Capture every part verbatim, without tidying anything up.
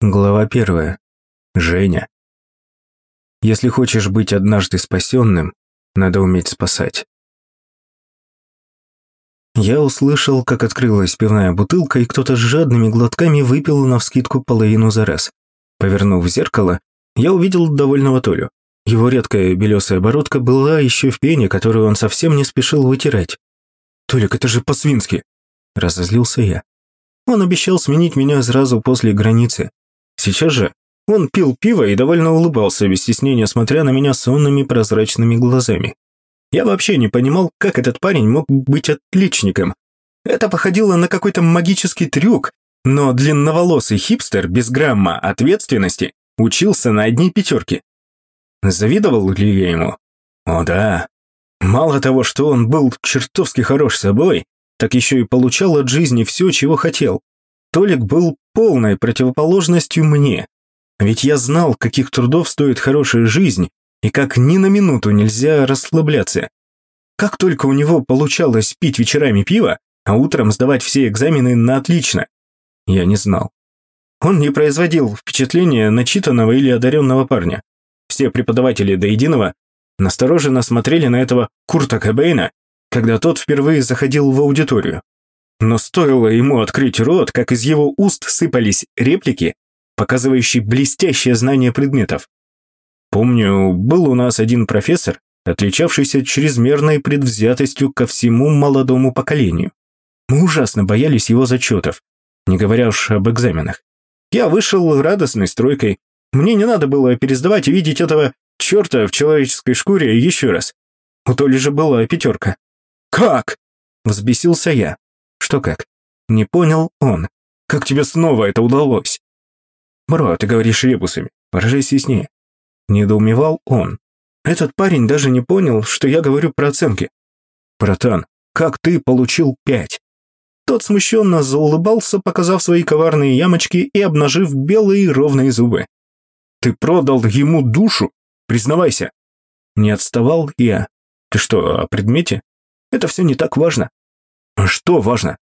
Глава первая. Женя. Если хочешь быть однажды спасенным, надо уметь спасать. Я услышал, как открылась пивная бутылка, и кто-то с жадными глотками выпил навскидку половину за раз. Повернув зеркало, я увидел довольного Толю. Его редкая белесая бородка была еще в пене, которую он совсем не спешил вытирать. «Толик, это же по-свински!» – разозлился я. Он обещал сменить меня сразу после границы. Сейчас же он пил пиво и довольно улыбался, без стеснения смотря на меня сонными прозрачными глазами. Я вообще не понимал, как этот парень мог быть отличником. Это походило на какой-то магический трюк, но длинноволосый хипстер без грамма ответственности учился на одни пятерки. Завидовал ли я ему? О да. Мало того, что он был чертовски хорош собой, так еще и получал от жизни все, чего хотел. Толик был полной противоположностью мне. Ведь я знал, каких трудов стоит хорошая жизнь, и как ни на минуту нельзя расслабляться. Как только у него получалось пить вечерами пиво, а утром сдавать все экзамены на отлично, я не знал. Он не производил впечатления начитанного или одаренного парня. Все преподаватели до единого настороженно смотрели на этого Курта Кобейна, когда тот впервые заходил в аудиторию. Но стоило ему открыть рот, как из его уст сыпались реплики, показывающие блестящее знание предметов. Помню, был у нас один профессор, отличавшийся чрезмерной предвзятостью ко всему молодому поколению. Мы ужасно боялись его зачетов, не говоря уж об экзаменах. Я вышел радостной стройкой. Мне не надо было пересдавать и видеть этого черта в человеческой шкуре еще раз. У Толи же была пятерка. «Как?» – взбесился я. «Что как?» – не понял он. «Как тебе снова это удалось?» «Бро, ты говоришь ребусами, выражайся яснее». Недоумевал он. Этот парень даже не понял, что я говорю про оценки. «Братан, как ты получил пять?» Тот смущенно заулыбался, показав свои коварные ямочки и обнажив белые ровные зубы. «Ты продал ему душу? Признавайся!» Не отставал я. «Ты что, о предмете? Это все не так важно». «А что важно?»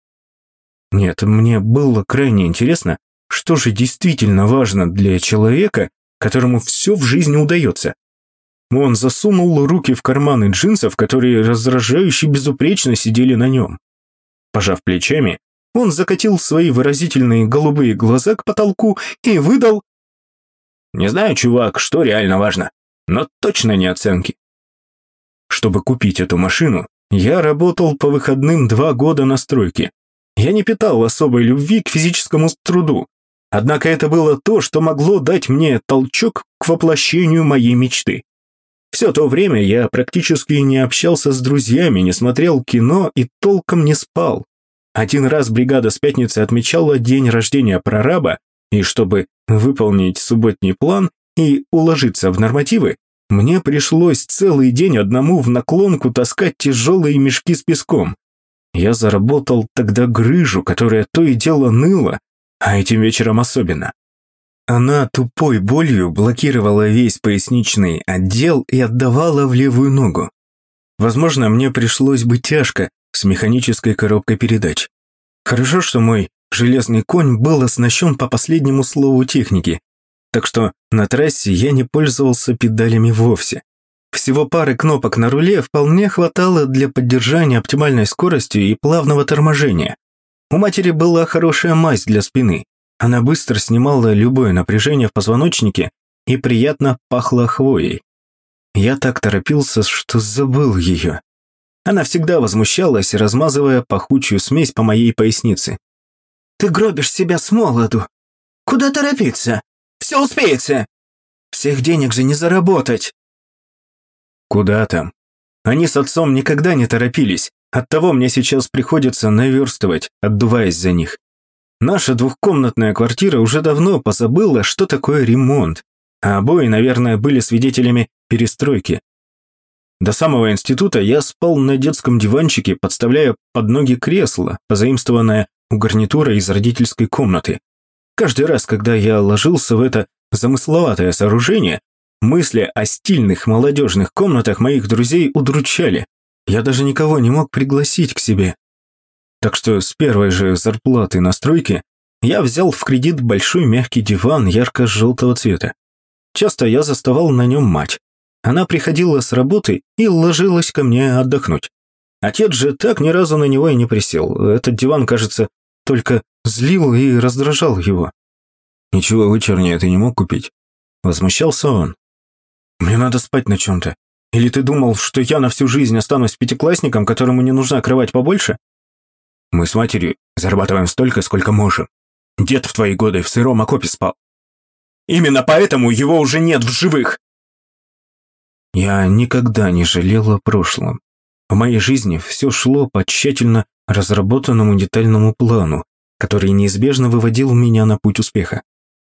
Нет, мне было крайне интересно, что же действительно важно для человека, которому все в жизни удается. Он засунул руки в карманы джинсов, которые раздражающе безупречно сидели на нем. Пожав плечами, он закатил свои выразительные голубые глаза к потолку и выдал: «Не знаю, чувак, что реально важно, но точно не оценки». Чтобы купить эту машину, я работал по выходным два года на стройке. Я не питал особой любви к физическому труду, однако это было то, что могло дать мне толчок к воплощению моей мечты. Все то время я практически не общался с друзьями, не смотрел кино и толком не спал. Один раз бригада с пятницы отмечала день рождения прораба, и чтобы выполнить субботний план и уложиться в нормативы, мне пришлось целый день одному в наклонку таскать тяжелые мешки с песком. Я заработал тогда грыжу, которая то и дело ныла, а этим вечером особенно. Она тупой болью блокировала весь поясничный отдел и отдавала в левую ногу. Возможно, мне пришлось бы тяжко с механической коробкой передач. Хорошо, что мой железный конь был оснащен по последнему слову техники, так что на трассе я не пользовался педалями вовсе. Всего пары кнопок на руле вполне хватало для поддержания оптимальной скорости и плавного торможения. У матери была хорошая мазь для спины. Она быстро снимала любое напряжение в позвоночнике и приятно пахла хвоей. Я так торопился, что забыл ее. Она всегда возмущалась, размазывая пахучую смесь по моей пояснице. «Ты гробишь себя с молоду. Куда торопиться? Все успеется. Всех денег же не заработать». Куда там? Они с отцом никогда не торопились, оттого мне сейчас приходится наверстывать, отдуваясь за них. Наша двухкомнатная квартира уже давно позабыла, что такое ремонт, а обои, наверное, были свидетелями перестройки. До самого института я спал на детском диванчике, подставляя под ноги кресло, позаимствованное у гарнитура из родительской комнаты. Каждый раз, когда я ложился в это замысловатое сооружение, мысли о стильных молодежных комнатах моих друзей удручали. Я даже никого не мог пригласить к себе. Так что с первой же зарплаты на стройке Я взял в кредит большой мягкий диван ярко-желтого цвета. Часто я заставал на нем мать. Она приходила с работы и ложилась ко мне отдохнуть. Отец же так ни разу на него и не присел. Этот диван, кажется, только злил и раздражал его. «Ничего вычернее ты не мог купить?» Возмущался он. «Мне надо спать на чем-то. Или ты думал, что я на всю жизнь останусь пятиклассником, которому не нужна кровать побольше?» «Мы с матерью зарабатываем столько, сколько можем. Дед в твои годы в сыром окопе спал. Именно поэтому его уже нет в живых!» Я никогда не жалел о прошлом. В моей жизни все шло по тщательно разработанному детальному плану, который неизбежно выводил меня на путь успеха.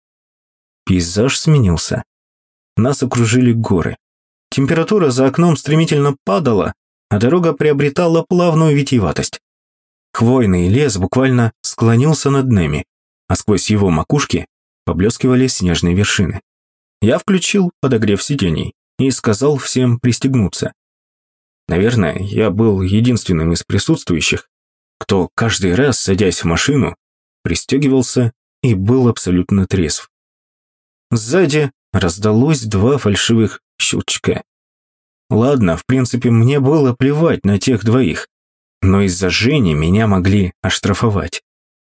Пейзаж сменился. Нас окружили горы. Температура за окном стремительно падала, а дорога приобретала плавную витиеватость. Хвойный лес буквально склонился над нами, а сквозь его макушки поблескивали снежные вершины. Я включил подогрев сидений и сказал всем пристегнуться. Наверное, я был единственным из присутствующих, кто каждый раз, садясь в машину, пристегивался и был абсолютно трезв. Сзади раздалось два фальшивых щелчка. Ладно, в принципе, мне было плевать на тех двоих, но из-за Жени меня могли оштрафовать.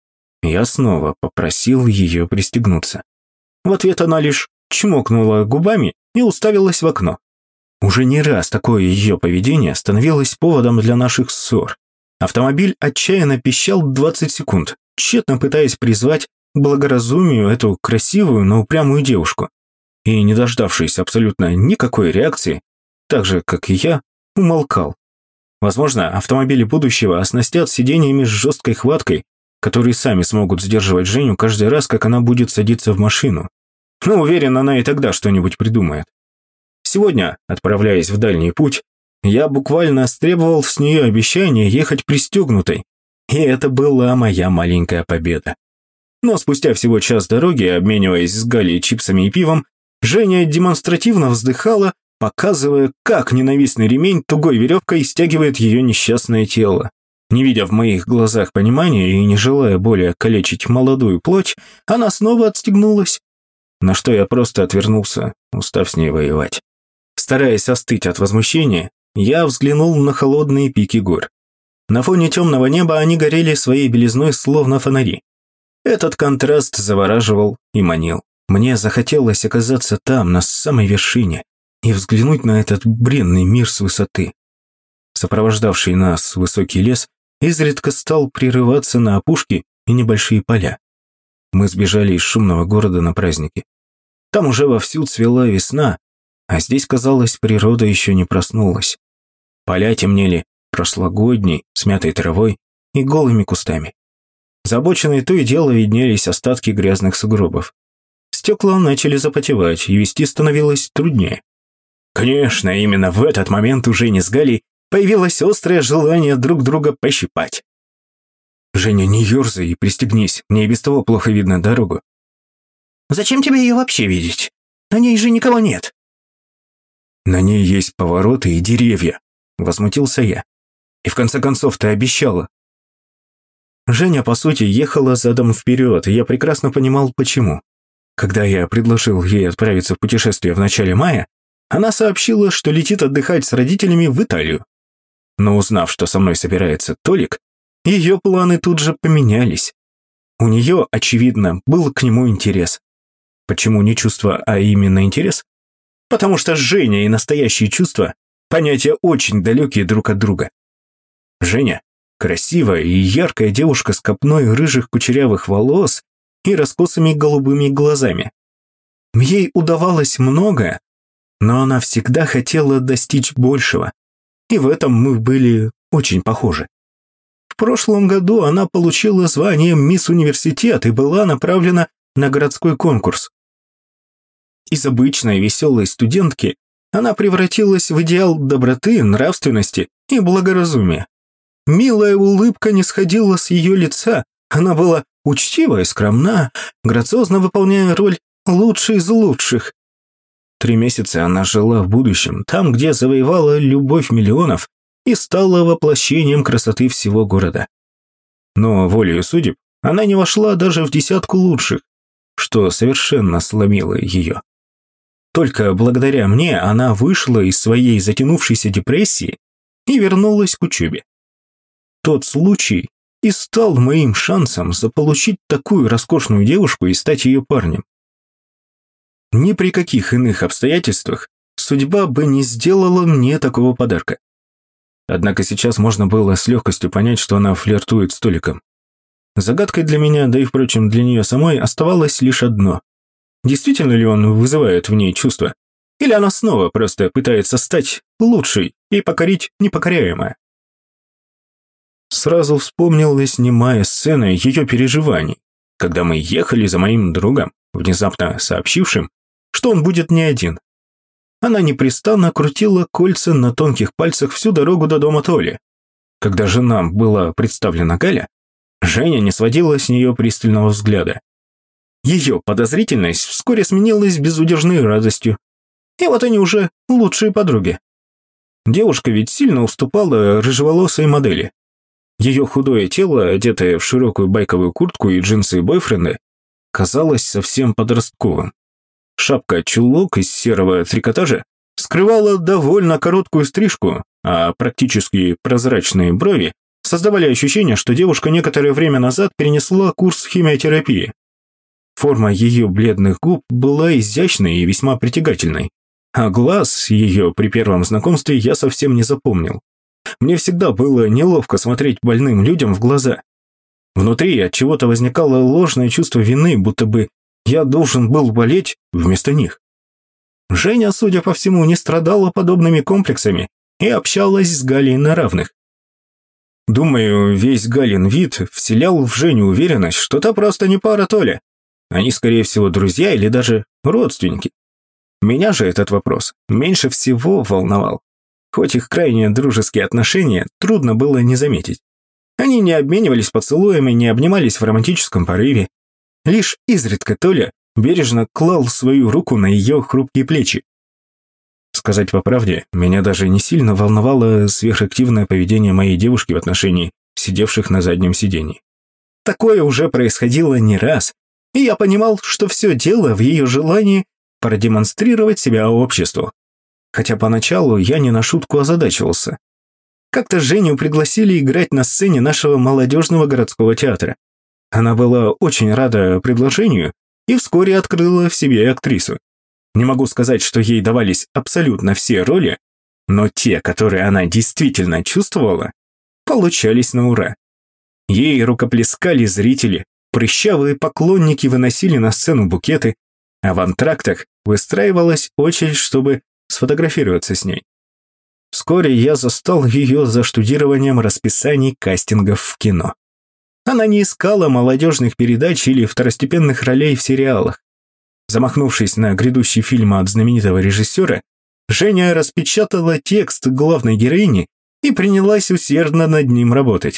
Я снова попросил ее пристегнуться. В ответ она лишь чмокнула губами и уставилась в окно. Уже не раз такое ее поведение становилось поводом для наших ссор. Автомобиль отчаянно пищал двадцать секунд, тщетно пытаясь призвать к благоразумию эту красивую, но упрямую девушку. И, не дождавшись абсолютно никакой реакции, так же, как и я, умолкал. Возможно, автомобили будущего оснастят сиденьями с жесткой хваткой, которые сами смогут сдерживать Женю каждый раз, как она будет садиться в машину. Но уверен, она и тогда что-нибудь придумает. Сегодня, отправляясь в дальний путь, я буквально стребовал с нее обещание ехать пристегнутой, и это была моя маленькая победа. Но спустя всего час дороги, обмениваясь с Галей чипсами и пивом, Женя демонстративно вздыхала, показывая, как ненавистный ремень тугой веревкой стягивает ее несчастное тело. Не видя в моих глазах понимания и не желая более калечить молодую плоть, она снова отстегнулась, на что я просто отвернулся, устав с ней воевать. Стараясь остыть от возмущения, я взглянул на холодные пики гор. На фоне темного неба они горели своей белизной, словно фонари. Этот контраст завораживал и манил. Мне захотелось оказаться там, на самой вершине, и взглянуть на этот бренный мир с высоты. Сопровождавший нас высокий лес изредка стал прерываться на опушки и небольшие поля. Мы сбежали из шумного города на праздники. Там уже вовсю цвела весна, а здесь, казалось, природа еще не проснулась. Поля темнели прошлогодней, смятой травой и голыми кустами. За обочиной то и дело виднелись остатки грязных сугробов. Стекла начали запотевать, и вести становилось труднее. Конечно, именно в этот момент у Жени с Галей появилось острое желание друг друга пощипать. «Женя, не ерзай и пристегнись, мне и без того плохо видно дорогу». «Зачем тебе ее вообще видеть? На ней же никого нет». «На ней есть повороты и деревья», — возмутился я. «И в конце концов ты обещала». Женя, по сути, ехала задом вперед, и я прекрасно понимал, почему. Когда я предложил ей отправиться в путешествие в начале мая, она сообщила, что летит отдыхать с родителями в Италию. Но узнав, что со мной собирается Толик, ее планы тут же поменялись. У нее, очевидно, был к нему интерес. Почему не чувство, а именно интерес? Потому что Женя и настоящие чувства – понятия очень далекие друг от друга. Женя – красивая и яркая девушка с копной рыжих кучерявых волос и раскосыми голубыми глазами. Ей удавалось многое, но она всегда хотела достичь большего, и в этом мы были очень похожи. В прошлом году она получила звание «Мисс Университет» и была направлена на городской конкурс. Из обычной веселой студентки она превратилась в идеал доброты, нравственности и благоразумия. Милая улыбка не сходила с ее лица, она была учтива и скромна, грациозно выполняя роль лучшей из лучших. Три месяца она жила в будущем, там, где завоевала любовь миллионов и стала воплощением красоты всего города. Но волею судеб она не вошла даже в десятку лучших, что совершенно сломило ее. Только благодаря мне она вышла из своей затянувшейся депрессии и вернулась к учебе. Тот случай и стал моим шансом заполучить такую роскошную девушку и стать ее парнем. Ни при каких иных обстоятельствах судьба бы не сделала мне такого подарка. Однако сейчас можно было с легкостью понять, что она флиртует с Толиком. Загадкой для меня, да и, впрочем, для нее самой, оставалось лишь одно. Действительно ли он вызывает в ней чувства? Или она снова просто пытается стать лучшей и покорить непокоряемое? Сразу вспомнилась немая сцена ее переживаний, когда мы ехали за моим другом, внезапно сообщившим, что он будет не один. Она непрестанно крутила кольца на тонких пальцах всю дорогу до дома Толи. Когда же нам была представлена Галя, Женя не сводила с нее пристального взгляда. Ее подозрительность вскоре сменилась безудержной радостью. И вот они уже лучшие подруги. Девушка ведь сильно уступала рыжеволосой модели. Ее худое тело, одетое в широкую байковую куртку и джинсы бойфренда, казалось совсем подростковым. Шапка-чулок из серого трикотажа скрывала довольно короткую стрижку, а практически прозрачные брови создавали ощущение, что девушка некоторое время назад перенесла курс химиотерапии. Форма ее бледных губ была изящной и весьма притягательной, а глаз ее при первом знакомстве я совсем не запомнил. Мне всегда было неловко смотреть больным людям в глаза. Внутри от чего-то возникало ложное чувство вины, будто бы я должен был болеть вместо них. Женя, судя по всему, не страдала подобными комплексами и общалась с Галей на равных. Думаю, весь Галин вид вселял в Женю уверенность, что та просто не пара Толя. Они, скорее всего, друзья или даже родственники. Меня же этот вопрос меньше всего волновал. Хоть их крайне дружеские отношения трудно было не заметить. Они не обменивались поцелуями, не обнимались в романтическом порыве. Лишь изредка Толя бережно клал свою руку на ее хрупкие плечи. Сказать по правде, меня даже не сильно волновало сверхактивное поведение моей девушки в отношении сидевших на заднем сидении. Такое уже происходило не раз, и я понимал, что все дело в ее желании продемонстрировать себя обществу. Хотя поначалу я не на шутку озадачивался. Как-то Женю пригласили играть на сцене нашего молодежного городского театра. Она была очень рада предложению и вскоре открыла в себе актрису. Не могу сказать, что ей давались абсолютно все роли, но те, которые она действительно чувствовала, получались на ура. Ей рукоплескали зрители, прыщавые поклонники выносили на сцену букеты, а в антрактах выстраивалась очередь, чтобы сфотографироваться с ней. Вскоре я застал ее за штудированием расписаний кастингов в кино. Она не искала молодежных передач или второстепенных ролей в сериалах. Замахнувшись на грядущий фильм от знаменитого режиссера, Женя распечатала текст главной героини и принялась усердно над ним работать.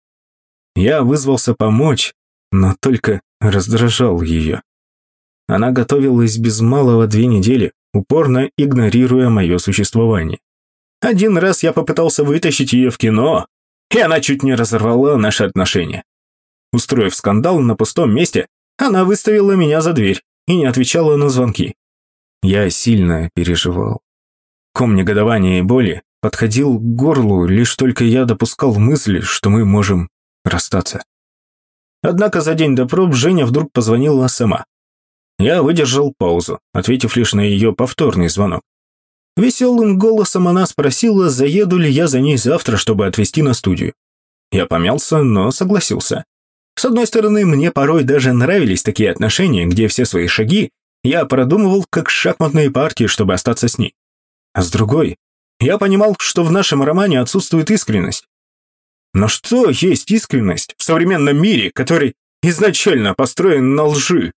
Я вызвался помочь, но только раздражал ее. Она готовилась без малого две недели, упорно игнорируя мое существование. Один раз я попытался вытащить ее в кино, и она чуть не разорвала наши отношения. Устроив скандал на пустом месте, она выставила меня за дверь и не отвечала на звонки. Я сильно переживал. Ком негодования и боли подходил к горлу, лишь только я допускал мысль, что мы можем расстаться. Однако за день до проб Женя вдруг позвонила сама. Я выдержал паузу, ответив лишь на ее повторный звонок. Веселым голосом она спросила, заеду ли я за ней завтра, чтобы отвезти на студию. Я помялся, но согласился. С одной стороны, мне порой даже нравились такие отношения, где все свои шаги я продумывал как шахматные партии, чтобы остаться с ней. А с другой, я понимал, что в нашем романе отсутствует искренность. Но что есть искренность в современном мире, который изначально построен на лжи?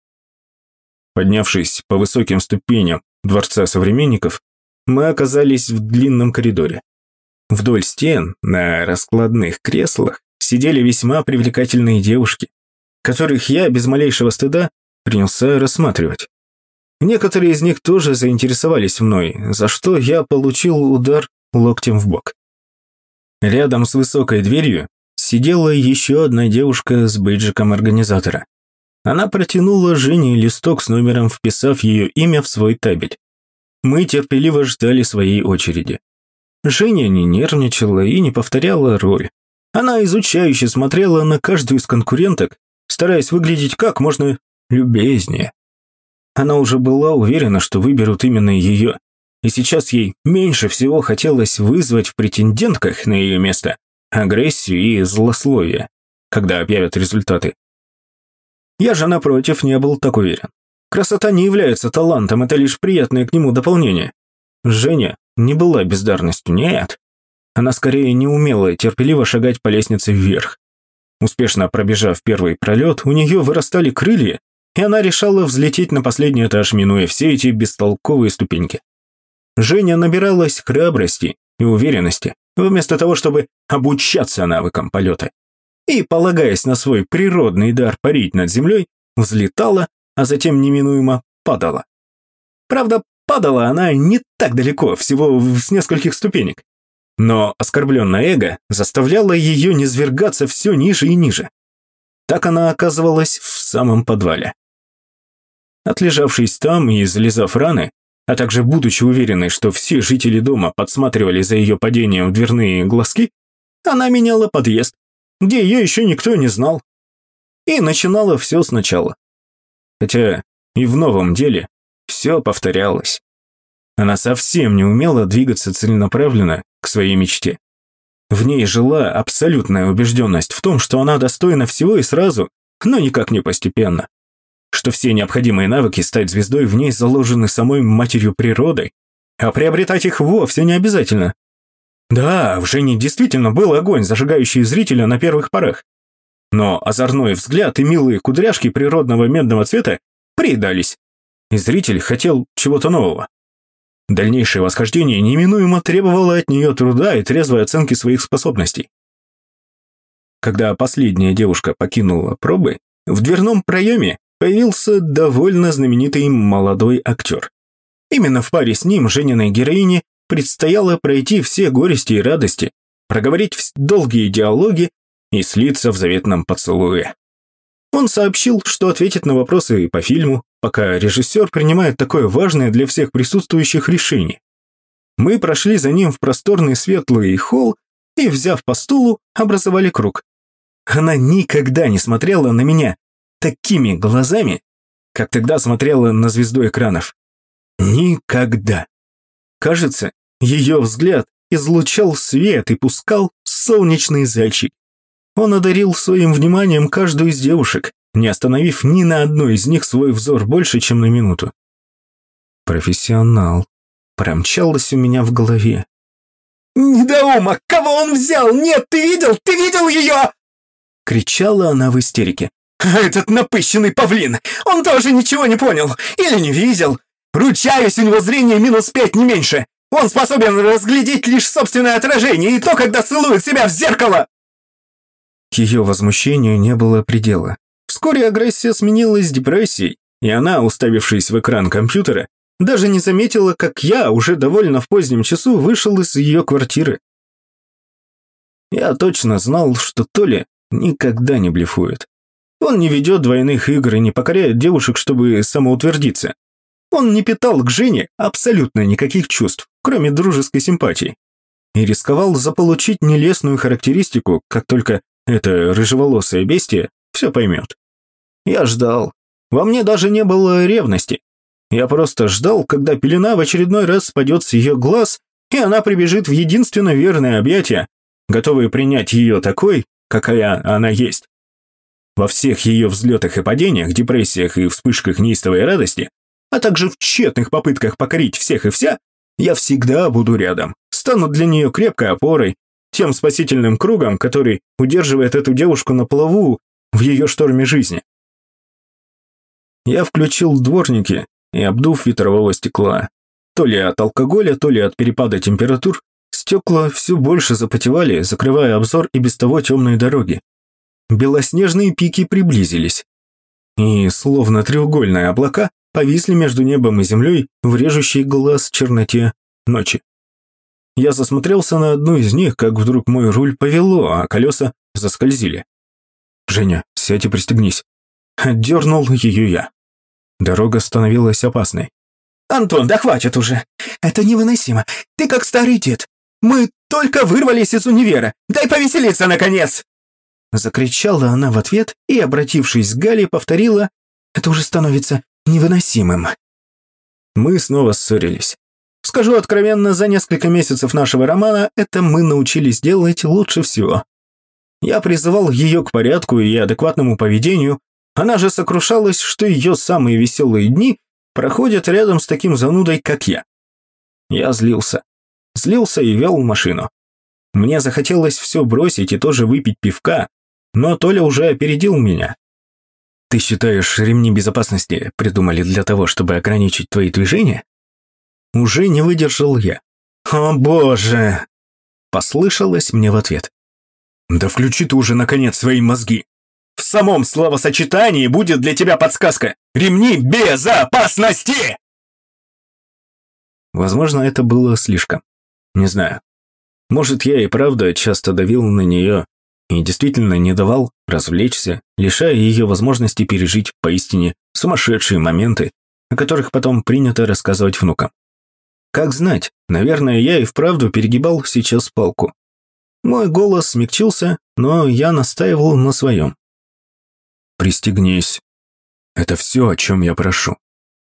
Поднявшись по высоким ступеням Дворца современников, мы оказались в длинном коридоре. Вдоль стен, на раскладных креслах, сидели весьма привлекательные девушки, которых я без малейшего стыда принялся рассматривать. Некоторые из них тоже заинтересовались мной, за что я получил удар локтем в бок. Рядом с высокой дверью сидела еще одна девушка с бейджиком организатора. Она протянула Жене листок с номером, вписав ее имя в свой табель. Мы терпеливо ждали своей очереди. Женя не нервничала и не повторяла роль. Она изучающе смотрела на каждую из конкуренток, стараясь выглядеть как можно любезнее. Она уже была уверена, что выберут именно ее, и сейчас ей меньше всего хотелось вызвать в претендентках на ее место агрессию и злословие, когда объявят результаты. Я же, напротив, не был так уверен. Красота не является талантом, это лишь приятное к нему дополнение. Женя не была бездарностью, нет. Она скорее не умела терпеливо шагать по лестнице вверх. Успешно пробежав первый пролет, у нее вырастали крылья, и она решала взлететь на последний этаж, минуя все эти бестолковые ступеньки. Женя набиралась храбрости и уверенности, вместо того, чтобы обучаться навыкам полета. И, полагаясь на свой природный дар парить над землей, взлетала, а затем неминуемо падала. Правда, падала она не так далеко, всего с нескольких ступенек. Но оскорбленное эго заставляло ее низвергаться все ниже и ниже. Так она оказывалась в самом подвале. Отлежавшись там и залезав раны, а также будучи уверенной, что все жители дома подсматривали за ее падением в дверные глазки, она меняла подъезд, где ее еще никто не знал, и начинала все сначала. Хотя и в новом деле все повторялось. Она совсем не умела двигаться целенаправленно к своей мечте. В ней жила абсолютная убежденность в том, что она достойна всего и сразу, но никак не постепенно. Что все необходимые навыки стать звездой в ней заложены самой матерью природой, а приобретать их вовсе не обязательно. Да, в Жене действительно был огонь, зажигающий зрителя на первых порах. Но озорной взгляд и милые кудряшки природного медного цвета приедались, и зритель хотел чего-то нового. Дальнейшее восхождение неминуемо требовало от нее труда и трезвой оценки своих способностей. Когда последняя девушка покинула пробы, в дверном проеме появился довольно знаменитый молодой актер. Именно в паре с ним Жениной героине предстояло пройти все горести и радости, проговорить долгие диалоги и слиться в заветном поцелуе. Он сообщил, что ответит на вопросы по фильму, пока режиссер принимает такое важное для всех присутствующих решение. Мы прошли за ним в просторный светлый холл и, взяв по стулу, образовали круг. Она никогда не смотрела на меня такими глазами, как тогда смотрела на звезду экранов. Никогда. Кажется, ее взгляд излучал свет и пускал солнечный зайчик. Он одарил своим вниманием каждую из девушек, не остановив ни на одной из них свой взор больше, чем на минуту. «Профессионал», промчалось у меня в голове. «Недоумок! Кого он взял? Нет, ты видел? Ты видел ее?» Кричала она в истерике. «Этот напыщенный павлин! Он тоже ничего не понял! Или не видел! Ручаюсь, у него зрение минус пять, не меньше! Он способен разглядеть лишь собственное отражение и то, когда целует себя в зеркало!» Ее возмущению не было предела. Вскоре агрессия сменилась депрессией, и она, уставившись в экран компьютера, даже не заметила, как я уже довольно в позднем часу вышел из ее квартиры. Я точно знал, что Толя никогда не блефует. Он не ведет двойных игр и не покоряет девушек, чтобы самоутвердиться. Он не питал к Жене абсолютно никаких чувств, кроме дружеской симпатии. И рисковал заполучить нелестную характеристику, как только это рыжеволосое бестие все поймет. Я ждал. Во мне даже не было ревности. Я просто ждал, когда пелена в очередной раз спадет с ее глаз, и она прибежит в единственно верное объятие, готовое принять ее такой, какая она есть. Во всех ее взлетах и падениях, депрессиях и вспышках неистовой радости, а также в тщетных попытках покорить всех и вся, я всегда буду рядом, стану для нее крепкой опорой, тем спасительным кругом, который удерживает эту девушку на плаву в ее шторме жизни. Я включил дворники и, обдув ветрового стекла, то ли от алкоголя, то ли от перепада температур, стекла все больше запотевали, закрывая обзор и без того темной дороги. Белоснежные пики приблизились, и, словно треугольные облака, повисли между небом и землей в режущей глаз черноте ночи. Я засмотрелся на одну из них, как вдруг мой руль повело, а колеса заскользили. «Женя, сядь и пристегнись». Отдернул ее я. Дорога становилась опасной. «Антон, да хватит уже! Это невыносимо! Ты как старый дед! Мы только вырвались из универа! Дай повеселиться, наконец!» Закричала она в ответ и, обратившись к Гале, повторила: «Это уже становится невыносимым». Мы снова ссорились. Скажу откровенно, за несколько месяцев нашего романа это мы научились делать лучше всего. Я призывал ее к порядку и адекватному поведению, она же сокрушалась, что ее самые веселые дни проходят рядом с таким занудой, как я. Я злился. Злился и вел машину. Мне захотелось все бросить и тоже выпить пивка, но Толя уже опередил меня. «Ты считаешь, ремни безопасности придумали для того, чтобы ограничить твои движения?» Уже не выдержал я. «О боже!» Послышалось мне в ответ. «Да включи ты уже, наконец, свои мозги! В самом словосочетании будет для тебя подсказка! Ремни безопасности!» Возможно, это было слишком. Не знаю. Может, я и правда часто давил на нее и действительно не давал развлечься, лишая ее возможности пережить поистине сумасшедшие моменты, о которых потом принято рассказывать внукам. Как знать, наверное, я и вправду перегибал сейчас палку. Мой голос смягчился, но я настаивал на своем. «Пристегнись. Это все, о чем я прошу».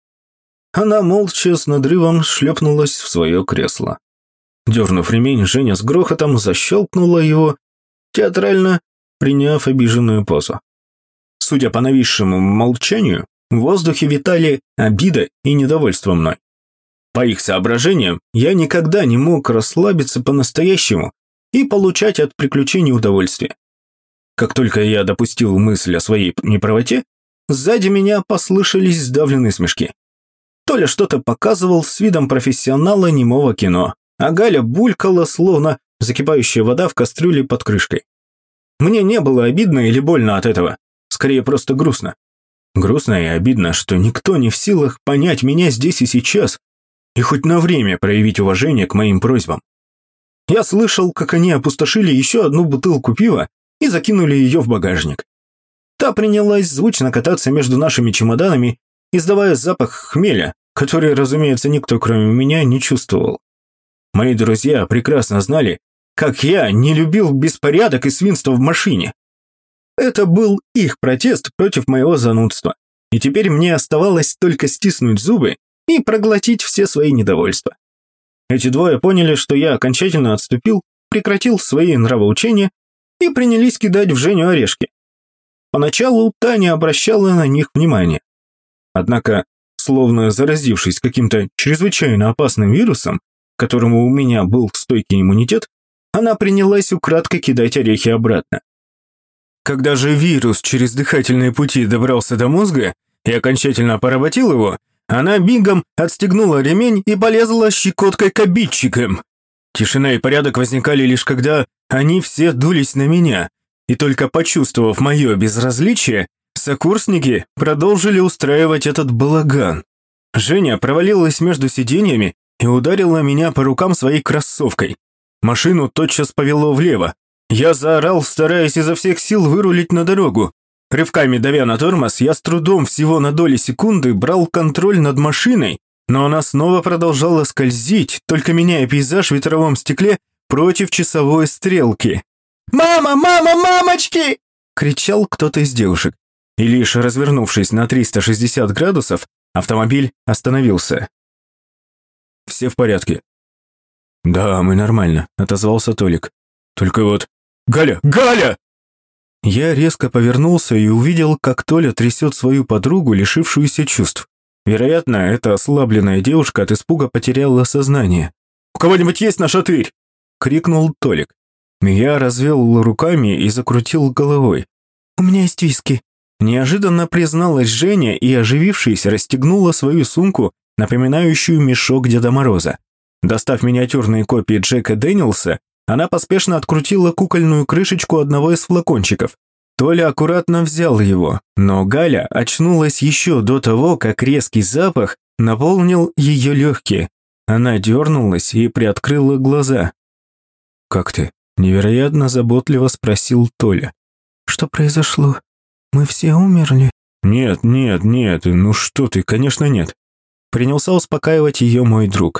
Она молча с надрывом шлепнулась в свое кресло. Дернув ремень, Женя с грохотом защелкнула его, театрально приняв обиженную позу. Судя по нависшему молчанию, в воздухе витали обида и недовольство мной. По их соображениям, я никогда не мог расслабиться по-настоящему и получать от приключений удовольствие. Как только я допустил мысль о своей неправоте, сзади меня послышались сдавленные смешки. Толя что-то показывал с видом профессионала немого кино, а Галя булькала, словно закипающая вода в кастрюле под крышкой. Мне не было обидно или больно от этого, скорее просто грустно. Грустно и обидно, что никто не в силах понять меня здесь и сейчас и хоть на время проявить уважение к моим просьбам. Я слышал, как они опустошили еще одну бутылку пива и закинули ее в багажник. Та принялась звучно кататься между нашими чемоданами, издавая запах хмеля, который, разумеется, никто, кроме меня, не чувствовал. Мои друзья прекрасно знали, как я не любил беспорядок и свинство в машине. Это был их протест против моего занудства, и теперь мне оставалось только стиснуть зубы и проглотить все свои недовольства. Эти двое поняли, что я окончательно отступил, прекратил свои нравоучения и принялись кидать в Женю орешки. Поначалу та не обращала на них внимания. Однако, словно заразившись каким-то чрезвычайно опасным вирусом, к которому у меня был стойкий иммунитет, она принялась украдкой кидать орехи обратно. Когда же вирус через дыхательные пути добрался до мозга и окончательно поработил его, она мигом отстегнула ремень и полезла щекоткой к обидчикам. Тишина и порядок возникали лишь когда они все дулись на меня, и только почувствовав мое безразличие, сокурсники продолжили устраивать этот балаган. Женя провалилась между сиденьями и ударила меня по рукам своей кроссовкой. Машину тотчас повело влево. Я заорал, стараясь изо всех сил вырулить на дорогу. Рывками давя на тормоз, я с трудом всего на доли секунды брал контроль над машиной, но она снова продолжала скользить, только меняя пейзаж в ветровом стекле против часовой стрелки. «Мама, мама, мамочки!» – кричал кто-то из девушек. И лишь развернувшись на триста шестьдесят градусов, автомобиль остановился. «Все в порядке?» «Да, мы нормально», – отозвался Толик. «Только вот...» «Галя! Галя!» Я резко повернулся и увидел, как Толя трясет свою подругу, лишившуюся чувств. Вероятно, эта ослабленная девушка от испуга потеряла сознание. «У кого-нибудь есть наш отырь?» – крикнул Толик. Я развел руками и закрутил головой. «У меня есть виски», – неожиданно призналась Женя и, оживившись, расстегнула свою сумку, напоминающую мешок Деда Мороза. Достав миниатюрные копии Джека Дэниелса, она поспешно открутила кукольную крышечку одного из флакончиков. Толя аккуратно взял его, но Галя очнулась еще до того, как резкий запах наполнил ее легкие. Она дернулась и приоткрыла глаза. «Как ты?» Невероятно заботливо спросил Толя. «Что произошло? Мы все умерли?» «Нет, нет, нет, ну что ты, конечно нет». Принялся успокаивать ее мой друг.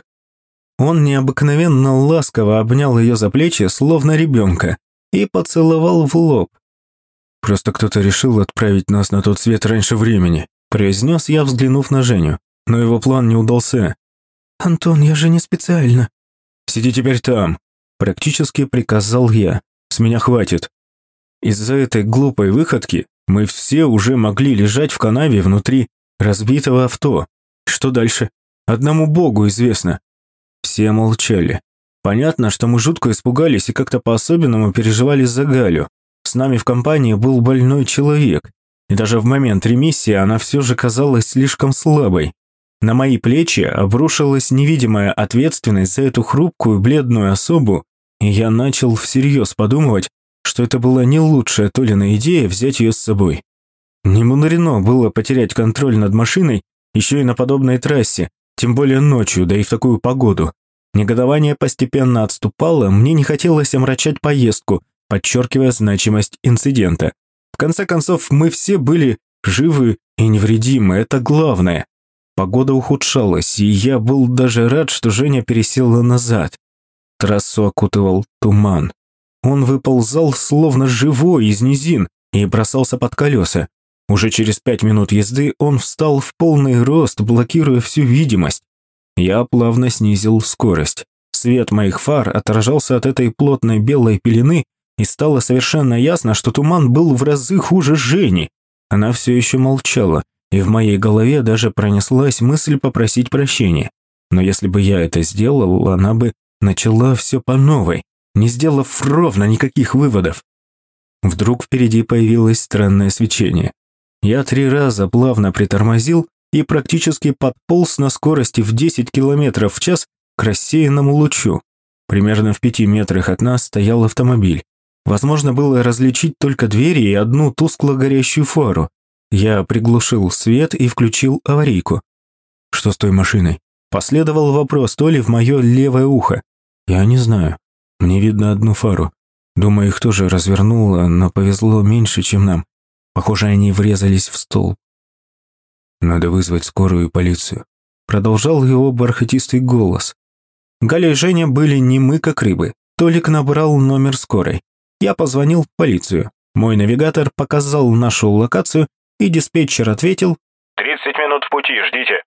Он необыкновенно ласково обнял ее за плечи, словно ребенка, и поцеловал в лоб. «Просто кто-то решил отправить нас на тот свет раньше времени», произнес я, взглянув на Женю. Но его план не удался. «Антон, я же не специально». «Сиди теперь там», практически приказал я. «С меня хватит». Из-за этой глупой выходки мы все уже могли лежать в канаве внутри разбитого авто. Что дальше? Одному Богу известно. Все молчали. Понятно, что мы жутко испугались и как-то по-особенному переживали за Галю. С нами в компании был больной человек, и даже в момент ремиссии она все же казалась слишком слабой. На мои плечи обрушилась невидимая ответственность за эту хрупкую бледную особу, и я начал всерьез подумывать, что это была не лучшая Толина идея взять ее с собой. Не мудрено было потерять контроль над машиной еще и на подобной трассе, тем более ночью, да и в такую погоду. Негодование постепенно отступало, мне не хотелось омрачать поездку, подчеркивая значимость инцидента. В конце концов, мы все были живы и невредимы, это главное. Погода ухудшалась, и я был даже рад, что Женя пересела назад. Трассу окутывал туман. Он выползал словно живой из низин и бросался под колеса. Уже через пять минут езды он встал в полный рост, блокируя всю видимость. Я плавно снизил скорость. Свет моих фар отражался от этой плотной белой пелены, и стало совершенно ясно, что туман был в разы хуже Жени. Она все еще молчала, и в моей голове даже пронеслась мысль попросить прощения. Но если бы я это сделал, она бы начала все по новой, не сделав ровно никаких выводов. Вдруг впереди появилось странное свечение. Я три раза плавно притормозил и практически подполз на скорости в десять километров в час к рассеянному лучу. Примерно в пяти метрах от нас стоял автомобиль. Возможно было различить только двери и одну тускло горящую фару. Я приглушил свет и включил аварийку. «Что с той машиной?» Последовал вопрос Толи в мое левое ухо. «Я не знаю. Мне видно одну фару. Думаю, их тоже развернуло, но повезло меньше, чем нам. Похоже, они врезались в столб. Надо вызвать скорую и полицию». Продолжал его бархатистый голос. Галя и Женя были немы, как рыбы. Толик набрал номер скорой. Я позвонил в полицию. Мой навигатор показал нашу локацию, и диспетчер ответил: «тридцать минут в пути, ждите».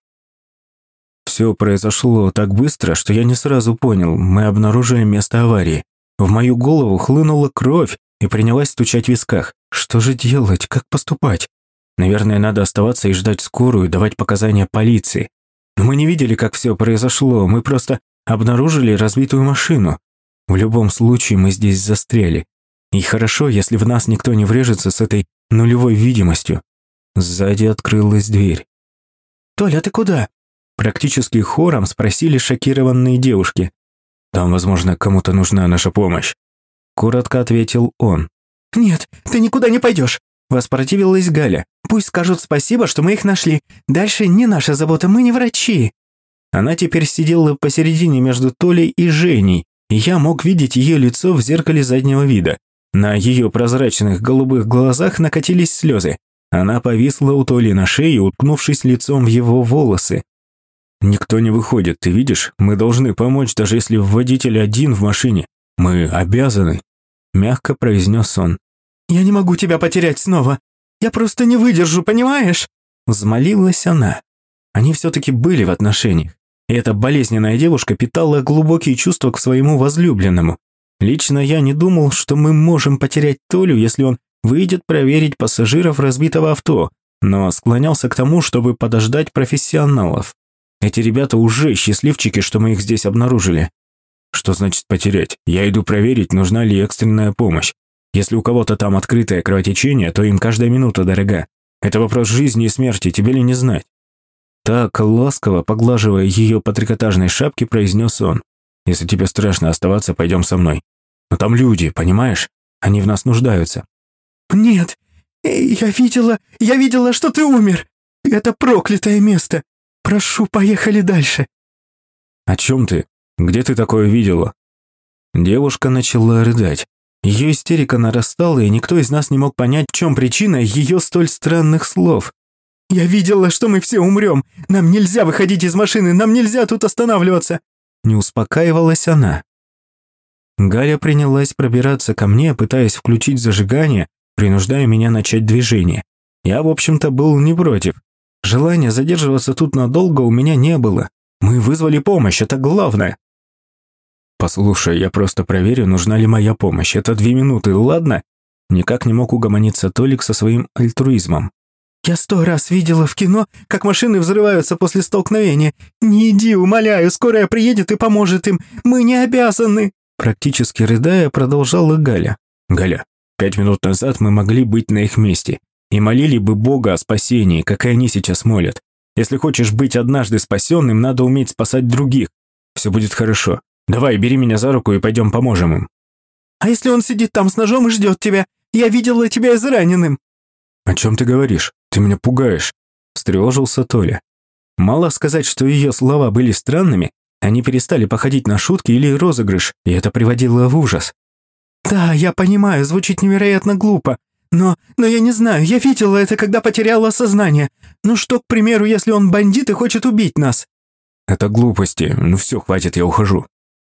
Все произошло так быстро, что я не сразу понял, мы обнаружили место аварии. В мою голову хлынула кровь и принялась стучать в висках. Что же делать, как поступать? Наверное, надо оставаться и ждать скорую, давать показания полиции. Но мы не видели, как все произошло, мы просто обнаружили разбитую машину. В любом случае мы здесь застряли. И хорошо, если в нас никто не врежется с этой нулевой видимостью. Сзади открылась дверь. «Толя, ты куда?» Практически хором спросили шокированные девушки. «Там, возможно, кому-то нужна наша помощь», – коротко ответил он. «Нет, ты никуда не пойдешь», – воспротивилась Галя. «Пусть скажут спасибо, что мы их нашли. Дальше не наша забота, мы не врачи». Она теперь сидела посередине между Толей и Женей, и я мог видеть ее лицо в зеркале заднего вида. На ее прозрачных голубых глазах накатились слезы. Она повисла у Толи на шее, уткнувшись лицом в его волосы. «Никто не выходит, ты видишь? Мы должны помочь, даже если водитель один в машине. Мы обязаны», – мягко произнес он. «Я не могу тебя потерять снова. Я просто не выдержу, понимаешь?» Взмолилась она. Они все-таки были в отношениях. И эта болезненная девушка питала глубокие чувства к своему возлюбленному. Лично я не думал, что мы можем потерять Толю, если он выйдет проверить пассажиров разбитого авто, но склонялся к тому, чтобы подождать профессионалов. Эти ребята уже счастливчики, что мы их здесь обнаружили. Что значит потерять? Я иду проверить, нужна ли экстренная помощь. Если у кого-то там открытое кровотечение, то им каждая минута дорога. Это вопрос жизни и смерти, тебе ли не знать?» Так, ласково поглаживая ее по трикотажной шапке, произнес он. «Если тебе страшно оставаться, пойдем со мной. Но там люди, понимаешь? Они в нас нуждаются». «Нет, я видела, я видела, что ты умер. Это проклятое место. Прошу, поехали дальше». «О чем ты? Где ты такое видела?» Девушка начала рыдать. Ее истерика нарастала, и никто из нас не мог понять, в чем причина ее столь странных слов. «Я видела, что мы все умрем. Нам нельзя выходить из машины, нам нельзя тут останавливаться». Не успокаивалась она. Галя принялась пробираться ко мне, пытаясь включить зажигание, принуждая меня начать движение. Я, в общем-то, был не против. Желания задерживаться тут надолго у меня не было. Мы вызвали помощь, это главное. «Послушай, я просто проверю, нужна ли моя помощь. Это две минуты, ладно?» Никак не мог угомониться Толик со своим альтруизмом. «Я сто раз видела в кино, как машины взрываются после столкновения. Не иди, умоляю, скорая приедет и поможет им. Мы не обязаны!» Практически рыдая, продолжала Галя. «Галя, пять минут назад мы могли быть на их месте и молили бы Бога о спасении, как и они сейчас молят. Если хочешь быть однажды спасенным, надо уметь спасать других. Все будет хорошо. Давай, бери меня за руку и пойдем поможем им». «А если он сидит там с ножом и ждет тебя? Я видела тебя израненным». «О чем ты говоришь? Ты меня пугаешь», – встревожился Толя. Мало сказать, что ее слова были странными, они перестали походить на шутки или розыгрыш, и это приводило в ужас. «Да, я понимаю, звучит невероятно глупо, но, но я не знаю, я видела это, когда потеряла сознание. Ну что, к примеру, если он бандит и хочет убить нас?» «Это глупости, ну все, хватит, я ухожу».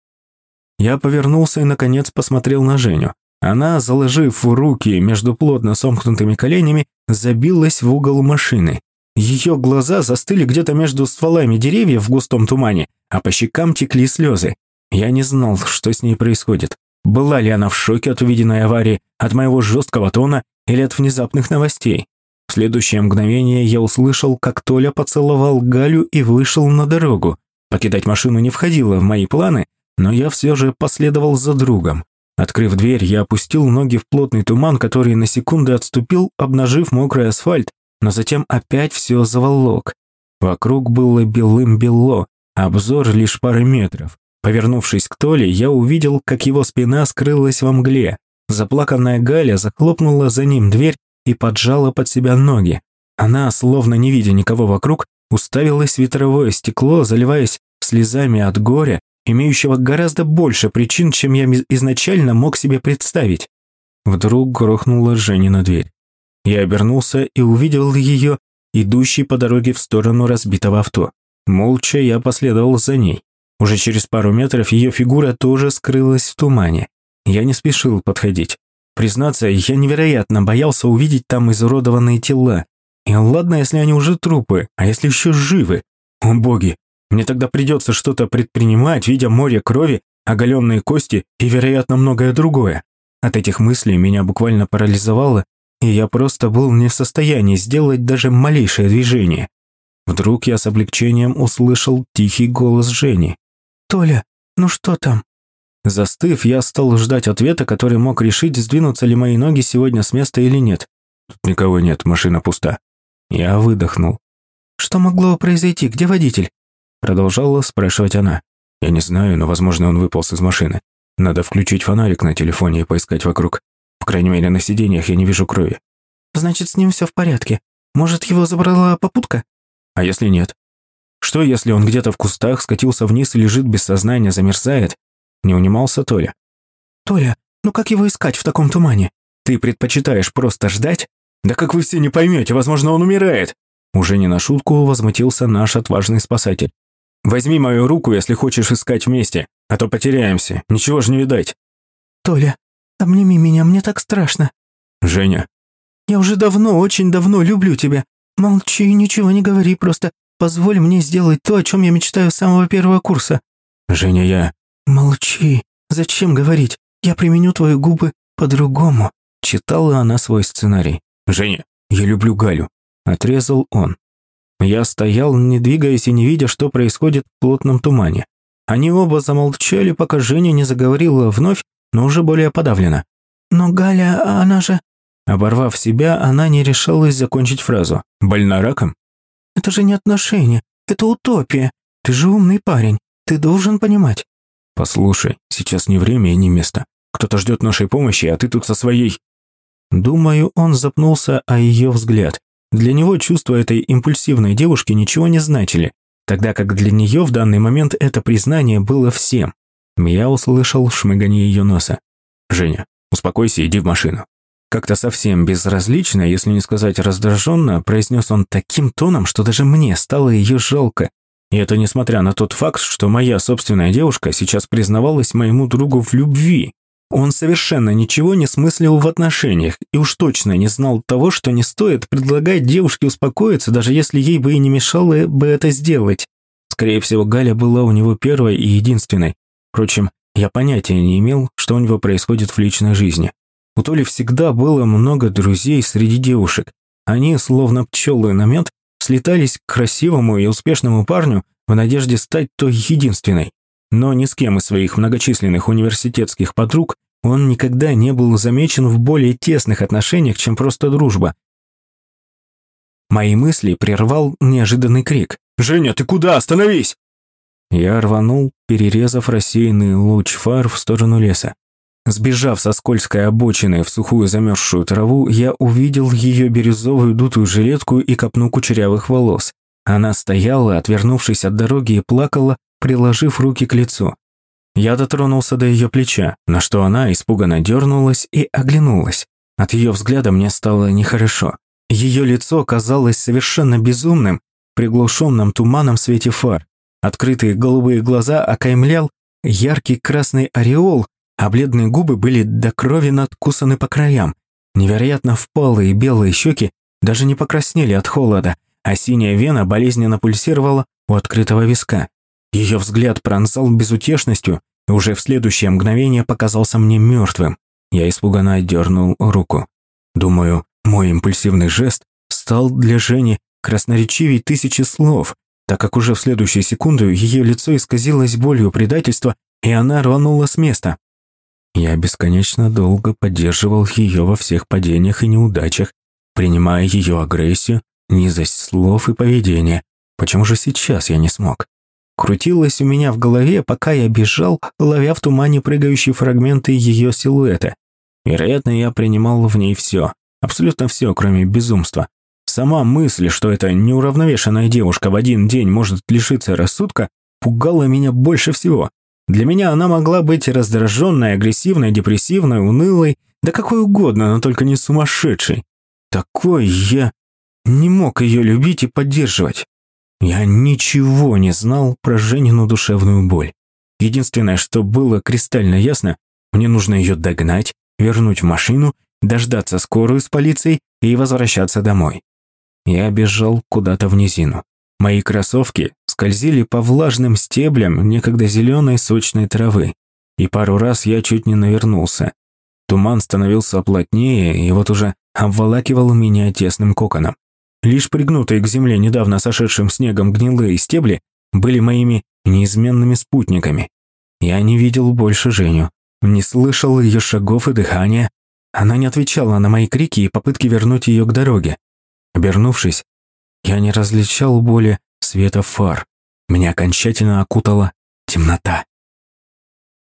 Я повернулся и, наконец, посмотрел на Женю. Она, заложив руки между плотно сомкнутыми коленями, забилась в угол машины. Ее глаза застыли где-то между стволами деревьев в густом тумане, а по щекам текли слезы. Я не знал, что с ней происходит. Была ли она в шоке от увиденной аварии, от моего жесткого тона или от внезапных новостей? В следующее мгновение я услышал, как Толя поцеловал Галю и вышел на дорогу. Покидать машину не входило в мои планы, но я все же последовал за другом. Открыв дверь, я опустил ноги в плотный туман, который на секунду отступил, обнажив мокрый асфальт, но затем опять все заволок. Вокруг было белым-бело, обзор лишь пары метров. Повернувшись к Толе, я увидел, как его спина скрылась во мгле. Заплаканная Галя захлопнула за ним дверь и поджала под себя ноги. Она, словно не видя никого вокруг, уставилась в ветровое стекло, заливаясь слезами от горя, имеющего гораздо больше причин, чем я изначально мог себе представить. Вдруг грохнула Женина дверь. Я обернулся и увидел ее, идущей по дороге в сторону разбитого авто. Молча я последовал за ней. Уже через пару метров ее фигура тоже скрылась в тумане. Я не спешил подходить. Признаться, я невероятно боялся увидеть там изуродованные тела. И ладно, если они уже трупы, а если еще живы? О боги! Мне тогда придется что-то предпринимать, видя море крови, оголенные кости и, вероятно, многое другое. От этих мыслей меня буквально парализовало, и я просто был не в состоянии сделать даже малейшее движение. Вдруг я с облегчением услышал тихий голос Жени. «Толя, ну что там?» Застыв, я стал ждать ответа, который мог решить, сдвинутся ли мои ноги сегодня с места или нет. Тут никого нет, машина пуста. Я выдохнул. «Что могло произойти? Где водитель?» Продолжала спрашивать она. Я не знаю, но, возможно, он выполз из машины. Надо включить фонарик на телефоне и поискать вокруг. По крайней мере, на сиденьях я не вижу крови. «Значит, с ним все в порядке. Может, его забрала попутка?» «А если нет? Что, если он где-то в кустах скатился вниз и лежит без сознания, замерзает?» Не унимался Толя. «Толя, ну как его искать в таком тумане?» «Ты предпочитаешь просто ждать? Да как вы все не поймете, возможно, он умирает!» Уже не на шутку возмутился наш отважный спасатель. «Возьми мою руку, если хочешь искать вместе, а то потеряемся, ничего же не видать». «Толя, обними меня, мне так страшно». «Женя». «Я уже давно, очень давно люблю тебя. Молчи, ничего не говори, просто позволь мне сделать то, о чем я мечтаю с самого первого курса». «Женя, я...» «Молчи, зачем говорить? Я применю твои губы по-другому». Читала она свой сценарий. «Женя, я люблю Галю», — отрезал он. Я стоял, не двигаясь и не видя, что происходит в плотном тумане. Они оба замолчали, пока Женя не заговорила вновь, но уже более подавленно. «Но Галя, она же...» Оборвав себя, она не решалась закончить фразу. «Больна раком?» «Это же не отношения, это утопия. Ты же умный парень, ты должен понимать». «Послушай, сейчас не время и не место. Кто-то ждет нашей помощи, а ты тут со своей...» Думаю, он запнулся о ее взгляд. Для него чувства этой импульсивной девушки ничего не значили, тогда как для нее в данный момент это признание было всем. Я услышал шмыганье ее носа. «Женя, успокойся, иди в машину». Как-то совсем безразлично, если не сказать раздраженно, произнес он таким тоном, что даже мне стало ее жалко. И это несмотря на тот факт, что моя собственная девушка сейчас признавалась моему другу в любви. Он совершенно ничего не смыслил в отношениях и уж точно не знал того, что не стоит предлагать девушке успокоиться, даже если ей бы и не мешало бы это сделать. Скорее всего, Галя была у него первой и единственной. Впрочем, я понятия не имел, что у него происходит в личной жизни. У Толи всегда было много друзей среди девушек. Они, словно пчелы на мед, слетались к красивому и успешному парню в надежде стать той единственной. Но ни с кем из своих многочисленных университетских подруг он никогда не был замечен в более тесных отношениях, чем просто дружба. Мои мысли прервал неожиданный крик. «Женя, ты куда? Остановись!» Я рванул, перерезав рассеянный луч фар в сторону леса. Сбежав со скользкой обочины в сухую замерзшую траву, я увидел ее бирюзовую дутую жилетку и копну кучерявых волос. Она стояла, отвернувшись от дороги, и плакала, приложив руки к лицу. Я дотронулся до ее плеча, на что она испуганно дернулась и оглянулась. От ее взгляда мне стало нехорошо. Ее лицо казалось совершенно безумным, приглушенным туманом в свете фар. Открытые голубые глаза окаймлял яркий красный ореол, а бледные губы были до крови надкусаны по краям. Невероятно впалые белые щеки даже не покраснели от холода, а синяя вена болезненно пульсировала у открытого виска. Ее взгляд пронзал безутешностью и уже в следующее мгновение показался мне мертвым. Я испуганно отдернул руку. Думаю, мой импульсивный жест стал для Жени красноречивей тысячи слов, так как уже в следующую секунду ее лицо исказилось болью предательства, и она рванула с места. Я бесконечно долго поддерживал ее во всех падениях и неудачах, принимая ее агрессию, низость слов и поведения. Почему же сейчас я не смог? Крутилось у меня в голове, пока я бежал, ловя в тумане прыгающие фрагменты ее силуэта. Вероятно, я принимал в ней все, абсолютно все, кроме безумства. Сама мысль, что эта неуравновешенная девушка в один день может лишиться рассудка, пугала меня больше всего. Для меня она могла быть раздраженной, агрессивной, депрессивной, унылой, да какой угодно, но только не сумасшедшей. Такой я не мог ее любить и поддерживать. Я ничего не знал про Женину душевную боль. Единственное, что было кристально ясно, мне нужно ее догнать, вернуть в машину, дождаться скорую с полицией и возвращаться домой. Я бежал куда-то в низину. Мои кроссовки скользили по влажным стеблям некогда зеленой сочной травы, и пару раз я чуть не навернулся. Туман становился плотнее и вот уже обволакивал меня тесным коконом. Лишь пригнутые к земле недавно сошедшим снегом гнилые стебли были моими неизменными спутниками. Я не видел больше Женю, не слышал ее шагов и дыхания. Она не отвечала на мои крики и попытки вернуть ее к дороге. Обернувшись, я не различал более света фар. Меня окончательно окутала темнота.